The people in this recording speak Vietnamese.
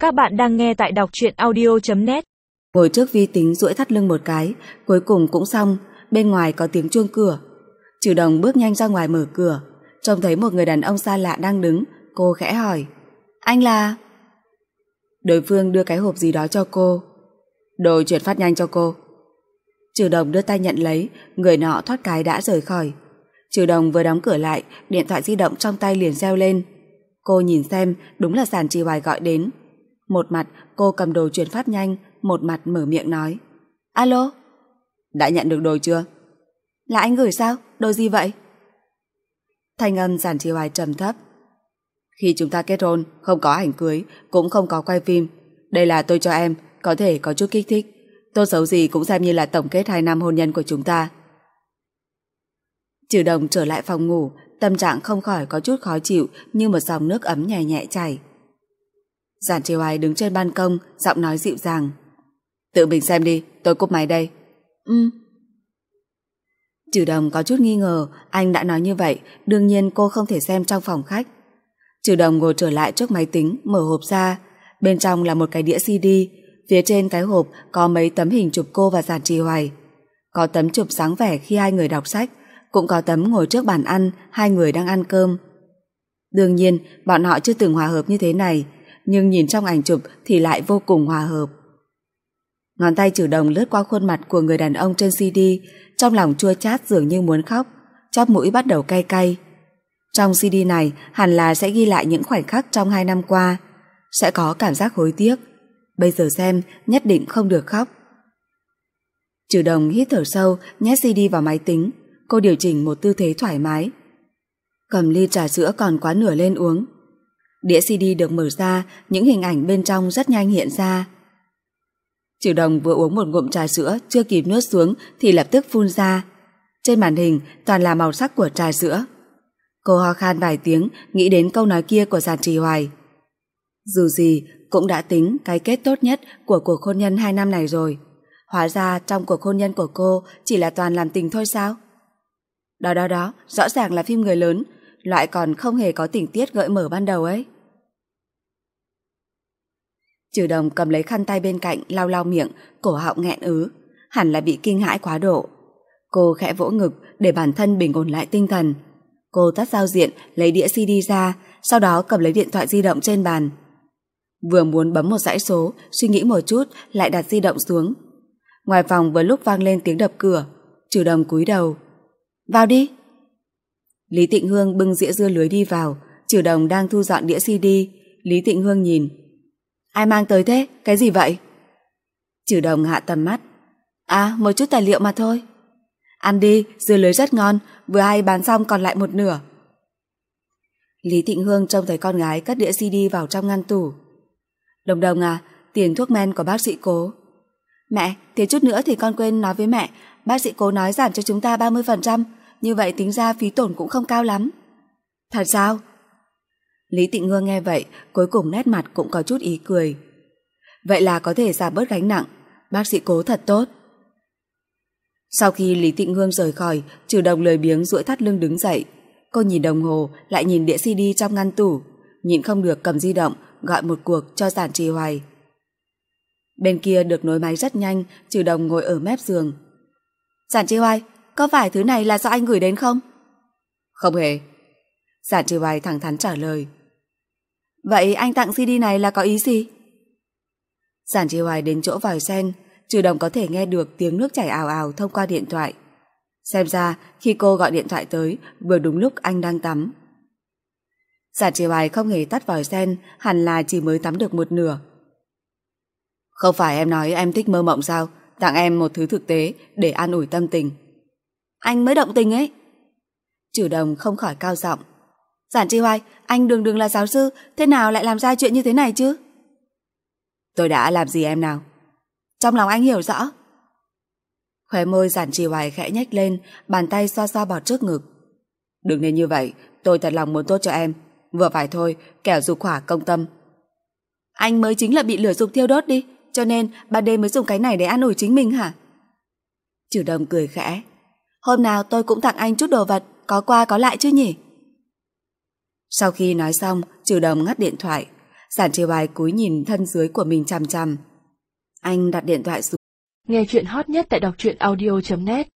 Các bạn đang nghe tại đọc truyện audio.net. Ngồi trước vi tính duỗi thắt lưng một cái, cuối cùng cũng xong. Bên ngoài có tiếng chuông cửa. Trừ Đồng bước nhanh ra ngoài mở cửa, trông thấy một người đàn ông xa lạ đang đứng. Cô khẽ hỏi: "Anh là?" Đối phương đưa cái hộp gì đó cho cô. "Đồ chuyển phát nhanh cho cô." Trừ Đồng đưa tay nhận lấy, người nọ thoát cái đã rời khỏi. Trừ Đồng vừa đóng cửa lại, điện thoại di động trong tay liền reo lên. Cô nhìn xem, đúng là Giản Trì Hoài gọi đến. Một mặt cô cầm đồ chuyển phát nhanh, một mặt mở miệng nói: "Alo, đã nhận được đồ chưa?" "Là anh gửi sao? Đồ gì vậy?" Thanh âm Giản Trì Hoài trầm thấp: "Khi chúng ta kết hôn, không có ảnh cưới, cũng không có quay phim. Đây là tôi cho em, có thể có chút kích thích. Tốt xấu gì cũng xem như là tổng kết 2 năm hôn nhân của chúng ta." Trừ Đồng trở lại phòng ngủ, tâm trạng không khỏi có chút khó chịu, như một dòng nước ấm nhẹ nhẹ chảy. Giản Trì Hoài đứng trên ban công, giọng nói dịu dàng: "Tự mình xem đi, tôi cúp máy đây." Trừ Đồng có chút nghi ngờ, anh đã nói như vậy, đương nhiên cô không thể xem trong phòng khách. Trừ Đồng ngồi trở lại trước máy tính, mở hộp ra. Bên trong là một cái đĩa CD, phía trên cái hộp có mấy tấm hình chụp cô và Giản Trì Hoài. Có tấm chụp dáng vẻ khi hai người đọc sách, cũng có tấm ngồi trước bàn ăn, hai người đang ăn cơm. Đương nhiên, bọn họ chưa từng hòa hợp như thế này, nhưng nhìn trong ảnh chụp thì lại vô cùng hòa hợp. Ngón tay Trừ Đồng lướt qua khuôn mặt của người đàn ông trên CD, trong lòng chua chát dường như muốn khóc, chóp mũi bắt đầu cay cay. Trong CD này hẳn là sẽ ghi lại những khoảnh khắc trong 2 năm qua, sẽ có cảm giác hối tiếc. Bây giờ xem, nhất định không được khóc. Trừ Đồng hít thở sâu, nhét CD vào máy tính. Cô điều chỉnh một tư thế thoải mái, cầm ly trà sữa còn quá nửa lên uống. Đĩa CD được mở ra, những hình ảnh bên trong rất nhanh hiện ra. Trừ Đồng vừa uống một ngụm trà sữa, chưa kịp nuốt xuống thì lập tức phun ra. Trên màn hình toàn là màu sắc của trà sữa. Cô ho khan vài tiếng, nghĩ đến câu nói kia của Giản Trì Hoài. Dù gì cũng đã tính cái kết tốt nhất của cuộc hôn nhân 2 năm này rồi. Hóa ra trong cuộc hôn nhân của cô chỉ là toàn làm tình thôi sao? Đó, rõ ràng là phim người lớn, loại còn không hề có tình tiết gợi mở ban đầu ấy. Trừ Đồng cầm lấy khăn tay bên cạnh, lau lau miệng, cổ họng nghẹn ứ, hẳn là bị kinh hãi quá độ. Cô khẽ vỗ ngực để bản thân bình ổn lại tinh thần. Cô tắt giao diện, lấy đĩa CD ra, sau đó cầm lấy điện thoại di động trên bàn. Vừa muốn bấm một dãy số, suy nghĩ một chút, lại đặt di động xuống. Ngoài phòng vừa lúc vang lên tiếng đập cửa. Trừ Đồng cúi đầu: "Vào đi." Lý Tịnh Hương bưng dĩa dưa lưới đi vào. Trừ Đồng đang thu dọn đĩa CD. Lý Tịnh Hương nhìn: "Ai mang tới thế? Cái gì vậy?" Trừ Đồng hạ tầm mắt: "À, một chút tài liệu mà thôi." "Ăn đi, dưa lưới rất ngon, vừa hay bán xong còn lại một nửa." Lý Tịnh Hương trông thấy con gái cất đĩa CD vào trong ngăn tủ. "Đồng Đồng à, tiền thuốc men của bác sĩ Cố." "Mẹ, thiếu chút nữa thì con quên nói với mẹ, bác sĩ Cố nói giảm cho chúng ta 30%, như vậy tính ra phí tổn cũng không cao lắm." "Thật sao?" Lý Tịnh Hương nghe vậy, cuối cùng nét mặt cũng có chút ý cười. Vậy là có thể giảm bớt gánh nặng, bác sĩ Cố thật tốt. Sau khi Lý Tịnh Hương rời khỏi, Trừ Đồng lười biếng duỗi thắt lưng đứng dậy. Cô nhìn đồng hồ, lại nhìn đĩa CD trong ngăn tủ, nhịn không được cầm di động gọi một cuộc cho Giản Trì Hoài. Bên kia được nối máy rất nhanh. Trừ Đồng ngồi ở mép giường. "Giản Trì Hoài, có phải thứ này là do anh gửi đến không?" "Không hề." Giản Trì Hoài thẳng thắn trả lời. "Vậy anh tặng CD này là có ý gì?" Giản Trì Hoài đến chỗ vòi sen. Trừ Đồng có thể nghe được tiếng nước chảy ào ào thông qua điện thoại. Xem ra khi cô gọi điện thoại tới, vừa đúng lúc anh đang tắm. Giản Trì Hoài không hề tắt vòi sen, hẳn là chỉ mới tắm được một nửa. "Không phải em nói em thích mơ mộng sao? Tặng em một thứ thực tế để an ủi tâm tình." "Anh mới động tình ấy." Trừ Đồng không khỏi cao giọng. "Giản Trì Hoài, anh đường là giáo sư, thế nào lại làm ra chuyện như thế này chứ?" "Tôi đã làm gì em nào?" "Trong lòng anh hiểu rõ." Khóe môi Giản Trì Hoài khẽ nhếch lên, bàn tay xoa xoa bọt trước ngực. "Đừng nên như vậy, tôi thật lòng muốn tốt cho em. Vừa phải thôi, kẻo dục hỏa công tâm." "Anh mới chính là bị lửa dục thiêu đốt đi, cho nên ban đêm mới dùng cái này để an ủi chính mình hả?" Trừ Đồng cười khẽ. "Hôm nào tôi cũng tặng anh chút đồ vật, có qua có lại chứ nhỉ?" Sau khi nói xong, Trừ Đồng ngắt điện thoại. Giản Chiêu Bài cúi nhìn thân dưới của mình chằm chằm. Anh đặt điện thoại xuống. Nghe chuyện hot nhất tại đọc truyện audio.net